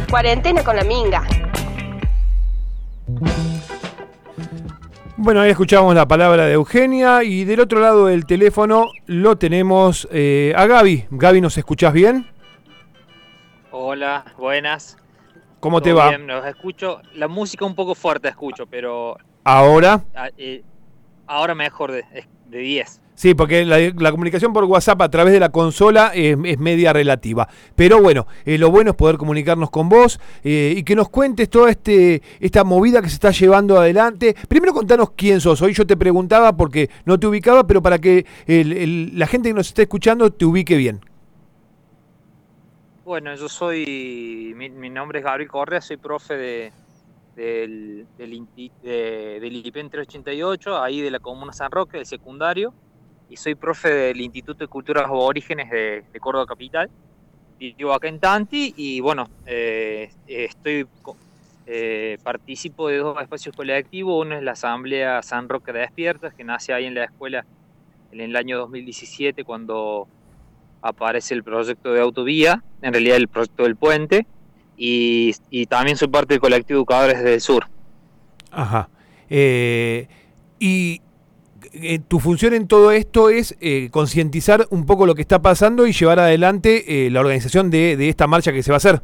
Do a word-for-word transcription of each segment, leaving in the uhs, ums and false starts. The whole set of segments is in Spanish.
Cuarentena con la minga. Bueno, ahí escuchamos la palabra de Eugenia y del otro lado del teléfono lo tenemos eh, a Gaby. Gaby, ¿nos escuchás bien? Hola, buenas. ¿Cómo te ¿Todo va? bien? Los escucho. La música un poco fuerte escucho, pero ¿Ahora? eh, ahora mejor de, de diez. Sí, porque la, la comunicación por WhatsApp a través de la consola es, es media relativa. Pero bueno, eh, lo bueno es poder comunicarnos con vos eh, y que nos cuentes toda este, esta movida que se está llevando adelante. Primero contanos quién sos. Hoy yo te preguntaba porque no te ubicaba, pero para que el, el, la gente que nos esté escuchando te ubique bien. Bueno, yo soy, mi, mi nombre es Gabriel Correa, soy profe de, del, del, Inti- de, del I P E N trescientos ochenta y ocho, ahí de la Comuna San Roque, del secundario, y soy profe del Instituto de Culturas Aborígenes de, de Córdoba Capital. Vivo acá en Tanti y bueno, eh, estoy eh, participo de dos espacios colectivos. Uno es la Asamblea San Roque de Despiertas, que nace ahí en la escuela en el año dos mil diecisiete, cuando aparece el proyecto de autovía, en realidad el proyecto del puente, y, y también soy parte del colectivo Educadores del Sur. Ajá. Eh, y eh, tu función en todo esto es eh, concientizar un poco lo que está pasando y llevar adelante eh, la organización de, de esta marcha que se va a hacer.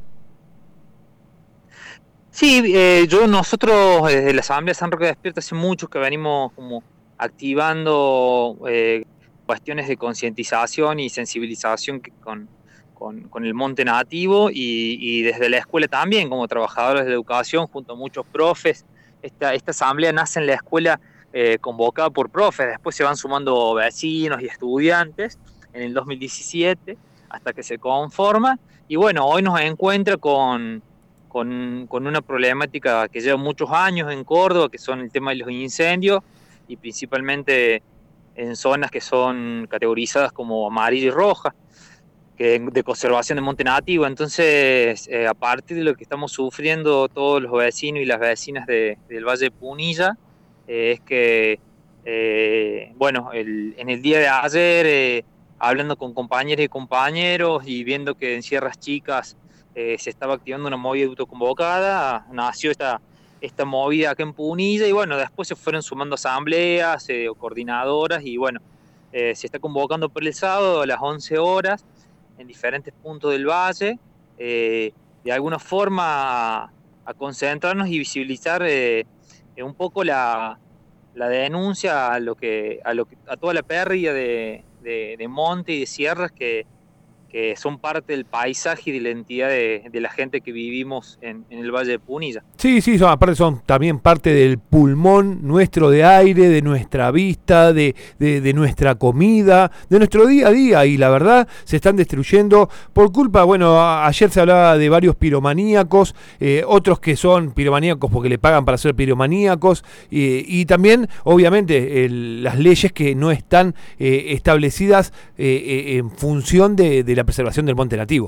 Sí, eh, yo nosotros desde la Asamblea San Roque Despierta hace mucho que venimos como activando eh, cuestiones de concientización y sensibilización que con, con, con el monte nativo y, y desde la escuela también, como trabajadores de educación, junto a muchos profes. Esta, esta asamblea nace en la escuela eh, convocada por profes, después se van sumando vecinos y estudiantes en el dos mil diecisiete hasta que se conforma. Y bueno, hoy nos encuentra con... Con, con una problemática que lleva muchos años en Córdoba, que son el tema de los incendios, y principalmente en zonas que son categorizadas como amarilla y roja, que de conservación de monte nativo. Entonces, eh, a partir de lo que estamos sufriendo todos los vecinos y las vecinas de, del Valle de Punilla, eh, es que, eh, bueno, el, en el día de ayer, eh, hablando con compañeras y compañeros y viendo que en Sierras Chicas eh, se estaba activando una movida autoconvocada, nació esta, esta movida acá en Punilla, y bueno, después se fueron sumando asambleas eh, o coordinadoras, y bueno, eh, se está convocando por el sábado a las once horas en diferentes puntos del valle, eh, de alguna forma a, a concentrarnos y visibilizar eh, un poco la, la denuncia a lo que a lo que a toda la pérdida de, de, de monte y de sierras que, que son parte del paisaje y de la identidad de, de la gente que vivimos en, en el Valle de Punilla. Sí, sí, son, aparte son también parte del pulmón nuestro de aire, de nuestra vista, de, de, de nuestra comida, de nuestro día a día, y la verdad se están destruyendo por culpa, bueno, a, ayer se hablaba de varios piromaníacos, eh, otros que son piromaníacos porque le pagan para ser piromaníacos, eh, y también, obviamente, el, las leyes que no están eh, establecidas eh, eh, en función de, de la preservación del monte nativo.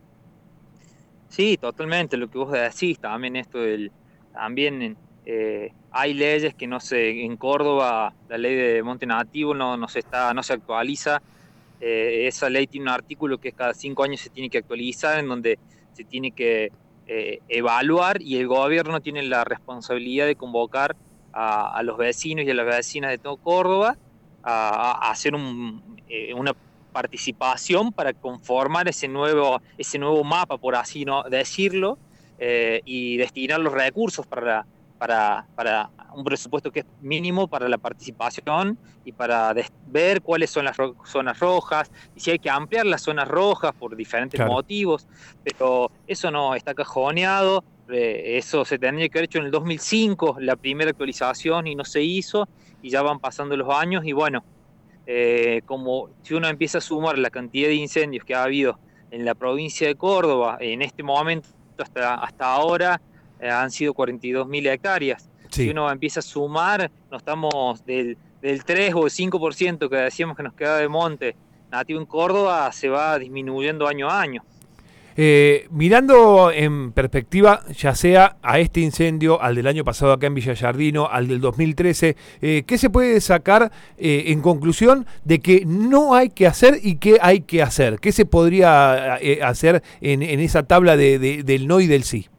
Sí, totalmente, lo que vos decís, también esto del, también eh, hay leyes que no se, en Córdoba, la ley de monte nativo no, no se está, no se actualiza. Eh, esa ley tiene un artículo que es cada cinco años se tiene que actualizar, en donde se tiene que eh, evaluar, y el gobierno tiene la responsabilidad de convocar a, a los vecinos y a las vecinas de todo Córdoba a, a hacer un, eh, una participación para conformar ese nuevo, ese nuevo mapa, por así no decirlo, eh, y destinar los recursos para, para, para un presupuesto que es mínimo para la participación y para ver cuáles son las ro zonas rojas, y si hay que ampliar las zonas rojas por diferentes Claro. motivos, pero eso no está cajoneado. Eh, eso se tendría que haber hecho en el dos mil cinco, la primera actualización, y no se hizo, y ya van pasando los años, y bueno, Eh, como si uno empieza a sumar la cantidad de incendios que ha habido en la provincia de Córdoba, en este momento hasta, hasta ahora eh, han sido cuarenta y dos mil hectáreas. Sí. Si uno empieza a sumar, no estamos del, del tres o el cinco por ciento que decíamos que nos queda de monte nativo en Córdoba, se va disminuyendo año a año. Eh, mirando en perspectiva, ya sea a este incendio, al del año pasado acá en Villa Giardino, al del dos mil trece, eh, ¿qué se puede sacar eh, en conclusión de que no hay que hacer y qué hay que hacer? ¿Qué se podría eh, hacer en, en esa tabla de, de, del no y del sí?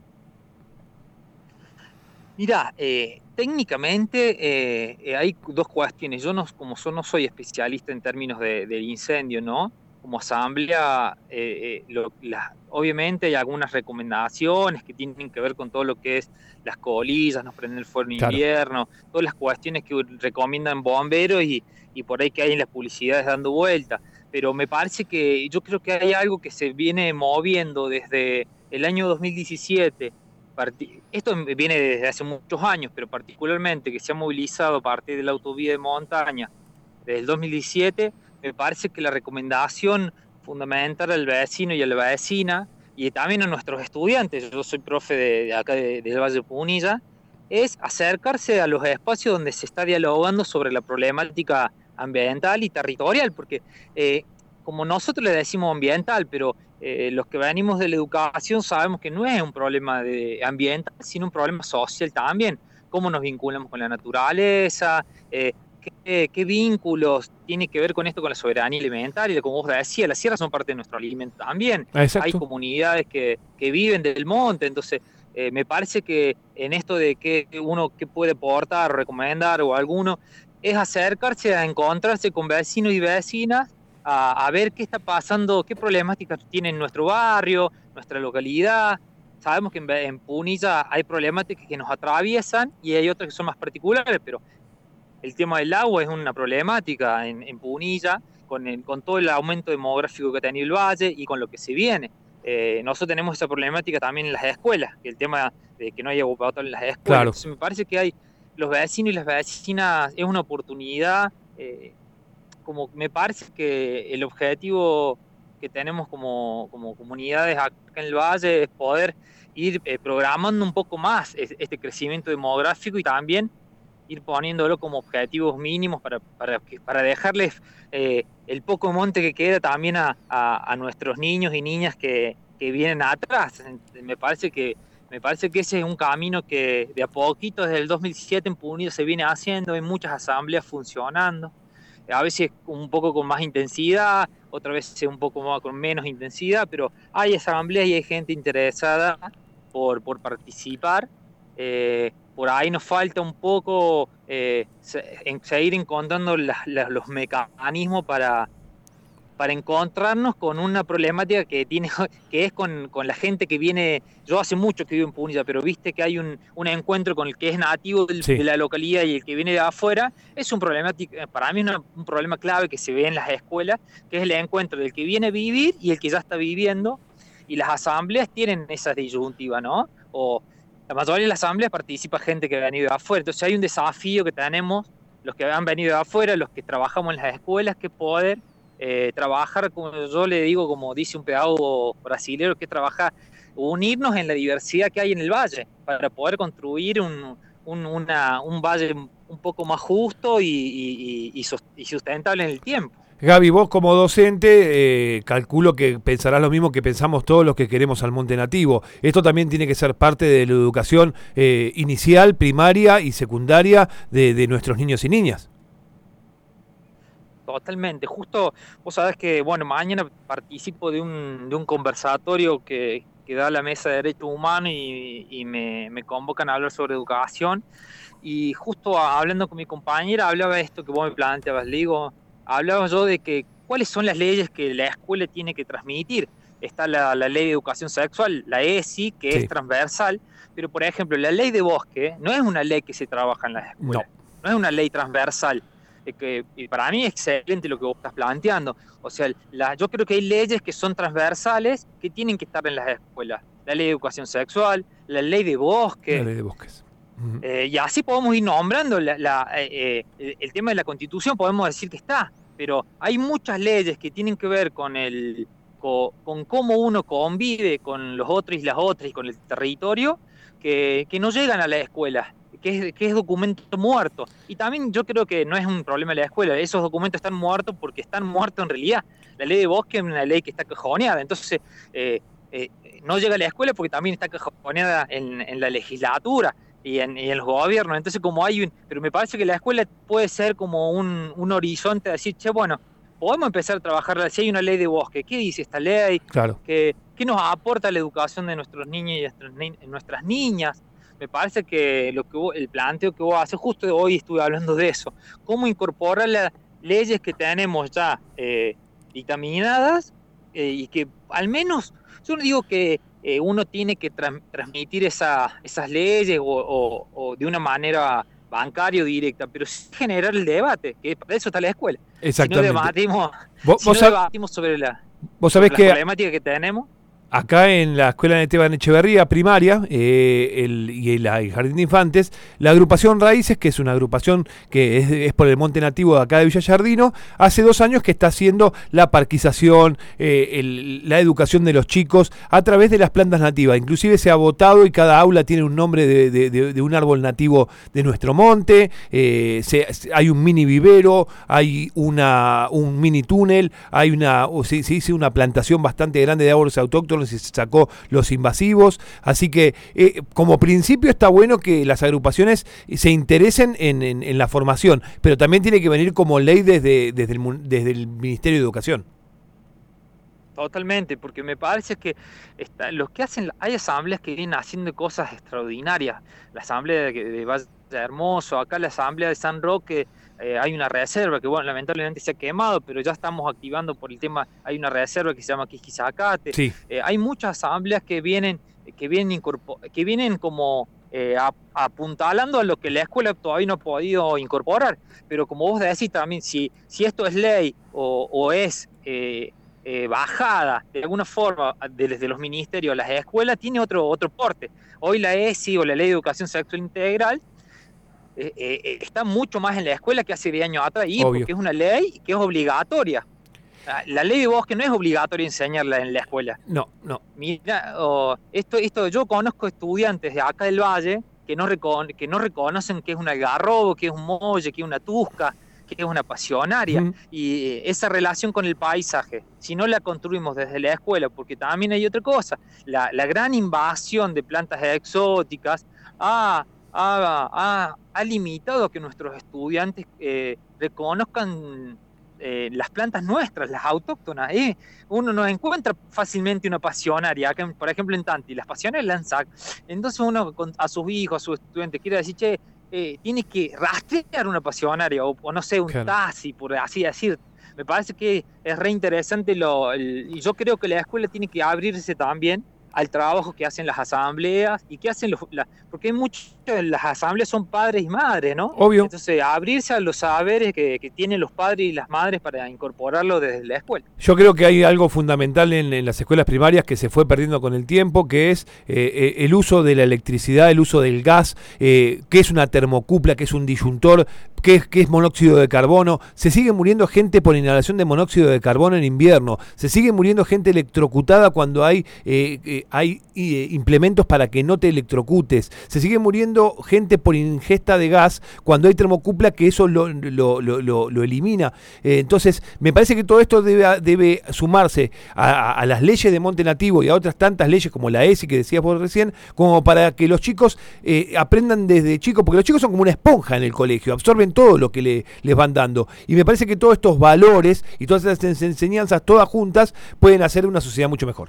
Mira, eh, técnicamente eh, eh, hay dos cuestiones. Yo no, como yo no soy especialista en términos de, del incendio, ¿no? Como asamblea, eh, eh, lo- la- obviamente hay algunas recomendaciones que tienen que ver con todo lo que es las colillas, no prender el fuego en Claro. invierno, todas las cuestiones que recomiendan bomberos y, y por ahí que hay en las publicidades dando vuelta. Pero me parece que yo creo que hay algo que se viene moviendo desde el año dos mil diecisiete. Parti- Esto viene desde hace muchos años, pero particularmente que se ha movilizado a partir de la autovía de montaña desde el dos mil diecisiete, me parece que la recomendación fundamental al vecino y a la vecina, y también a nuestros estudiantes, yo soy profe de, de acá de, del Valle de Punilla, es acercarse a los espacios donde se está dialogando sobre la problemática ambiental y territorial, porque eh, como nosotros le decimos ambiental, pero eh, los que venimos de la educación sabemos que no es un problema de ambiental, sino un problema social también. Cómo nos vinculamos con la naturaleza, eh, qué, qué vínculos tiene que ver con esto, con la soberanía alimentaria, como vos decías, las sierras son parte de nuestro alimento también. Ah, Hay exacto. comunidades que, que viven del monte, entonces eh, me parece que en esto de que uno que puede aportar o recomendar o alguno, es acercarse a encontrarse con vecinos y vecinas a, a ver qué está pasando, qué problemáticas tiene en nuestro barrio, nuestra localidad. Sabemos que en, en Punilla hay problemáticas que nos atraviesan y hay otras que son más particulares, pero el tema del agua es una problemática en, en Punilla, con, el, con todo el aumento demográfico que ha tenido el valle y con lo que se viene. Eh, nosotros tenemos esa problemática también en las escuelas, que el tema de que no haya agua potable en las escuelas. Claro. Entonces me parece que hay los vecinos y las vecinas, es una oportunidad, eh, como me parece que el objetivo que tenemos como, como comunidades acá en el valle es poder ir eh, programando un poco más este crecimiento demográfico y también ir poniéndolo como objetivos mínimos para, para, para dejarles eh, el poco monte que queda también a, a, a nuestros niños y niñas que, que vienen atrás. Me parece que me parece que ese es un camino que de a poquito desde el dos mil siete en Punido se viene haciendo, hay muchas asambleas funcionando, a veces un poco con más intensidad, otra vez un poco más, con menos intensidad, pero hay asambleas y hay gente interesada por, por participar. Eh, por ahí nos falta un poco eh, en, seguir encontrando la, la, los mecanismos para, para encontrarnos con una problemática que tiene que es con, con la gente que viene. Yo hace mucho que vivo en Punilla, pero viste que hay un, un encuentro con el que es nativo del, Sí. de la localidad y el que viene de afuera. Es un problemática, para mí es una, un problema clave que se ve en las escuelas, que es el encuentro del que viene a vivir y el que ya está viviendo, y las asambleas tienen esa disyuntiva, ¿no? O la mayoría de las asambleas participa gente que ha venido de afuera. Entonces hay un desafío que tenemos los que han venido de afuera, los que trabajamos en las escuelas, que poder eh, trabajar, como yo le digo, como dice un pedagogo brasileño, que trabaja, unirnos en la diversidad que hay en el valle, para poder construir un, un, una, un valle un poco más justo y, y, y, y sustentable en el tiempo. Gaby, vos como docente, eh, calculo que pensarás lo mismo que pensamos todos los que queremos al monte nativo. Esto también tiene que ser parte de la educación eh, inicial, primaria y secundaria de, de nuestros niños y niñas. Totalmente. Justo, vos sabés que, bueno, mañana participo de un, de un conversatorio que, que da la Mesa de Derechos Humanos y, y me, me convocan a hablar sobre educación. Y justo hablando con mi compañera, hablaba de esto que vos me planteabas, le digo, hablaba yo de que cuáles son las leyes que la escuela tiene que transmitir. Está la, la ley de educación sexual, la E S I, que Sí. es transversal, pero por ejemplo, la ley de bosque no es una ley que se trabaja en las escuelas, no, no es una ley transversal. Que, y para mí es excelente lo que vos estás planteando. O sea, la, yo creo que hay leyes que son transversales que tienen que estar en las escuelas. La ley de educación sexual, la ley de bosque. La ley de bosques. Uh-huh. Eh, y así podemos ir nombrando la, la, eh, el, el tema de la Constitución, podemos decir que está, pero hay muchas leyes que tienen que ver con, el, con, con cómo uno convive con los otros y las otras y con el territorio, que, que no llegan a la escuela, que es, que es documento muerto. Y también yo creo que no es un problema de la escuela, esos documentos están muertos porque están muertos en realidad. La ley de bosque es una ley que está cajoneada, entonces... Eh, eh, no llega a la escuela porque también está cajoneada en, en la legislatura y en, y en los gobiernos. Entonces, como hay un... Pero me parece que la escuela puede ser como un, un horizonte de decir, che, bueno, podemos empezar a trabajar, si hay una ley de bosque, ¿qué dice esta ley? Claro. ¿Qué, qué nos aporta la educación de nuestros niños y de nuestras niñas? Me parece que, lo que vos, el planteo que vos haces, justo hoy estuve hablando de eso, cómo incorporar las leyes que tenemos ya eh, dictaminadas eh, y que al menos, yo no digo que eh, uno tiene que tra transmitir esa, esas leyes o, o, o de una manera bancaria o directa, pero sí generar el debate, que para eso está la escuela. Exactamente. Si no debatimos, ¿Vos, si vos no debatimos sobre la, vos sabés sobre que la problemática que tenemos. Acá en la Escuela de Esteban Echeverría, primaria, eh, el, y el, el Jardín de Infantes, la agrupación Raíces, que es una agrupación que es, es por el monte nativo de acá de Villa Yardino, hace dos años que está haciendo la parquización, eh, el, la educación de los chicos a través de las plantas nativas. Inclusive se ha votado y cada aula tiene un nombre de, de, de, de un árbol nativo de nuestro monte, eh, se, hay un mini vivero, hay una, un mini túnel, hay una, o se, se hizo una plantación bastante grande de árboles autóctonos y se sacó los invasivos, así que eh, como principio está bueno que las agrupaciones se interesen en, en, en la formación, pero también tiene que venir como ley desde, desde, el, desde el Ministerio de Educación. Totalmente, porque me parece que está, los que hacen, hay asambleas que vienen haciendo cosas extraordinarias. La asamblea de, de Valle Hermoso, acá la asamblea de San Roque, eh, hay una reserva que, bueno, lamentablemente se ha quemado, pero ya estamos activando por el tema, hay una reserva que se llama Quisquizacate. Sí. Eh, hay muchas asambleas que vienen, que vienen, que vienen como eh, apuntalando a lo que la escuela todavía no ha podido incorporar, pero como vos decís también, si, si esto es ley o, o es... Eh, Eh, bajada de alguna forma desde los ministerios a las escuelas, tiene otro, otro porte. Hoy la E S I o la Ley de Educación Sexual Integral eh, eh, está mucho más en la escuela que hace diez años atrás, y porque es una ley que es obligatoria. La ley de bosque no es obligatoria enseñarla en la escuela. No, no. Mira, oh, esto, esto, yo conozco estudiantes de acá del Valle que no, recon que no reconocen que es un algarrobo, que es un molle, que es una tusca, que es una pasionaria, uh-huh. Y esa relación con el paisaje, si no la construimos desde la escuela, porque también hay otra cosa, la, la gran invasión de plantas exóticas ha, ha, ha, ha limitado a que nuestros estudiantes eh, reconozcan eh, las plantas nuestras, las autóctonas. Eh. Uno no encuentra fácilmente una pasionaria, acá, por ejemplo en Tanti, las pasionarias las han sacado. Entonces uno con, a sus hijos, a sus estudiantes, quiere decir, che, Eh, tiene que rastrear una pasionaria o, o no sé, un claro. taxi, por así decir. Me parece que es re interesante lo, el, y yo creo que la escuela tiene que abrirse también al trabajo que hacen las asambleas y que hacen los, la, porque hay muchas, las asambleas son padres y madres, ¿no? Obvio. Entonces, abrirse a los saberes que, que tienen los padres y las madres para incorporarlo desde la escuela. Yo creo que hay algo fundamental en, en las escuelas primarias que se fue perdiendo con el tiempo, que es eh, el uso de la electricidad, el uso del gas, eh, que es una termocupla, que es un disyuntor, que es, que es monóxido de carbono. Se sigue muriendo gente por inhalación de monóxido de carbono en invierno. Se sigue muriendo gente electrocutada cuando hay, eh, eh, hay eh, implementos para que no te electrocutes. Se sigue muriendo gente por ingesta de gas cuando hay termocupla, que eso lo, lo, lo, lo, lo elimina. Eh, entonces, me parece que todo esto debe, debe sumarse a, a las leyes de monte nativo y a otras tantas leyes como la E S I que decías vos recién, como para que los chicos eh, aprendan desde chicos, porque los chicos son como una esponja en el colegio, absorben todo lo que le, les van dando. Y me parece que todos estos valores y todas estas enseñanzas todas juntas pueden hacer una sociedad mucho mejor.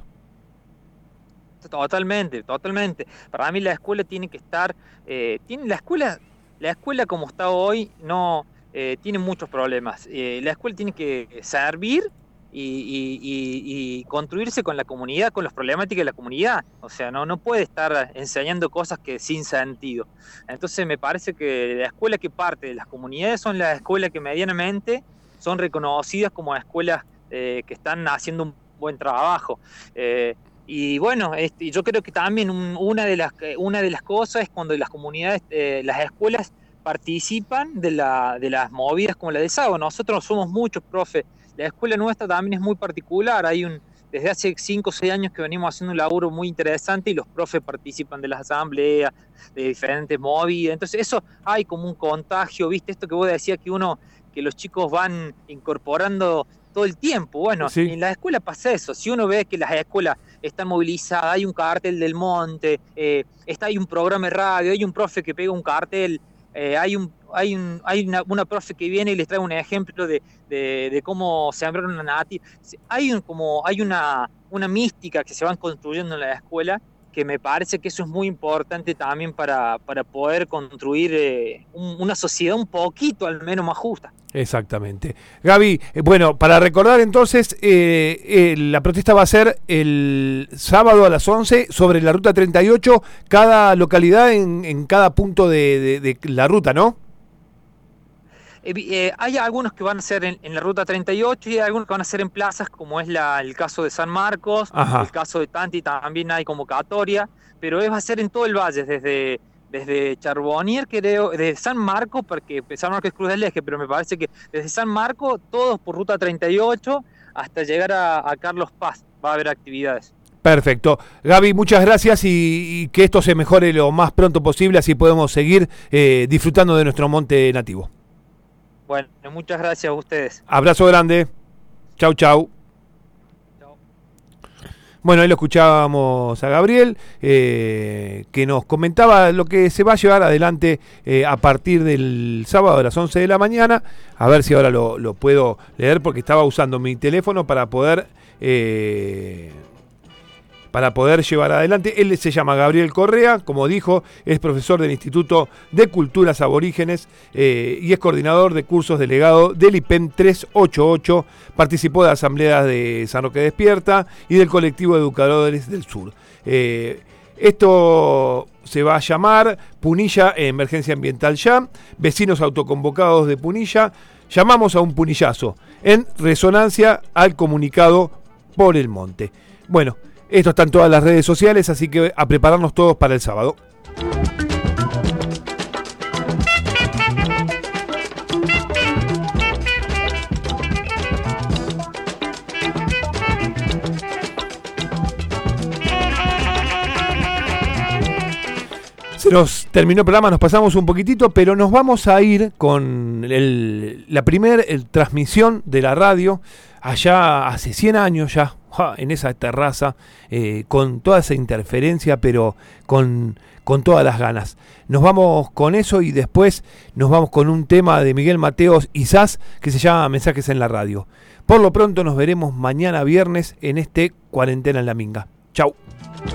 Totalmente, totalmente. Para mí la escuela tiene que estar, eh, tiene la escuela, la escuela como está hoy no eh, tiene muchos problemas. Eh, la escuela tiene que servir y, y, y, y construirse con la comunidad, con las problemáticas de la comunidad. O sea, no, no puede estar enseñando cosas que sin sentido. Entonces me parece que la escuela que parte de las comunidades son las escuelas que medianamente son reconocidas como escuelas eh, que están haciendo un buen trabajo. Eh, y bueno, este, yo creo que también un, una, de las, una de las cosas es cuando las comunidades, eh, las escuelas participan de, la, de las movidas como la de Sago. Nosotros somos muchos profes. La escuela nuestra también es muy particular. Hay un, desde hace cinco o seis años que venimos haciendo un laburo muy interesante y los profes participan de las asambleas, de diferentes movidas. Entonces eso hay como un contagio, ¿viste? Esto que vos decías que uno, que los chicos van incorporando todo el tiempo. Bueno, sí. En la escuela pasa eso. Si uno ve que las escuelas están movilizadas, hay un cartel del monte, eh, está, hay un programa de radio, hay un profe que pega un cartel, eh, hay, un, hay, un, hay una, una profe que viene y les trae un ejemplo de, de, de cómo sembrar una nativa. Hay, un, como, hay una, una mística que se van construyendo en la escuela, que me parece que eso es muy importante también para, para poder construir eh, un, una sociedad un poquito al menos más justa. Exactamente. Gaby, eh, bueno, para recordar entonces, eh, eh, la protesta va a ser el sábado a las once sobre la ruta treinta y ocho, cada localidad en, en cada punto de, de, de la ruta, ¿no? Eh, eh, hay algunos que van a ser en, en la ruta treinta y ocho y hay algunos que van a ser en plazas, como es la, el caso de San Marcos. Ajá. El caso de Tanti también hay convocatoria, pero es, va a ser en todo el valle, desde, desde Charbonnier, creo, desde San Marcos, porque San Marcos es Cruz del Eje, pero me parece que desde San Marcos, todos por ruta treinta y ocho, hasta llegar a, a Carlos Paz, va a haber actividades. Perfecto. Gaby, muchas gracias y, y que esto se mejore lo más pronto posible, así podemos seguir eh, disfrutando de nuestro monte nativo. Bueno, muchas gracias a ustedes. Abrazo grande. Chau, chau. Chau. Bueno, ahí lo escuchábamos a Gabriel, eh, que nos comentaba lo que se va a llevar adelante eh, a partir del sábado a las once de la mañana. A ver si ahora lo, lo puedo leer, porque estaba usando mi teléfono para poder... Eh, para poder llevar adelante. Él se llama Gabriel Correa, como dijo, es profesor del Instituto de Culturas Aborígenes eh, y es coordinador de cursos delegado del I P E M trescientos ochenta y ocho, participó de asambleas de San Roque Despierta y del colectivo de Educadores del Sur. Eh, esto se va a llamar Punilla Emergencia Ambiental Ya, vecinos autoconvocados de Punilla, llamamos a un punillazo, en resonancia al comunicado por el monte. Bueno, esto está en todas las redes sociales, así que a prepararnos todos para el sábado. Se nos terminó el programa, nos pasamos un poquitito, pero nos vamos a ir con el, la primera transmisión de la radio, allá hace cien años ya, en esa terraza, eh, con toda esa interferencia, pero con, con todas las ganas. Nos vamos con eso y después nos vamos con un tema de Miguel Mateos y Sass que se llama Mensajes en la Radio. Por lo pronto nos veremos mañana viernes en este Cuarentena en la Minga. Chau.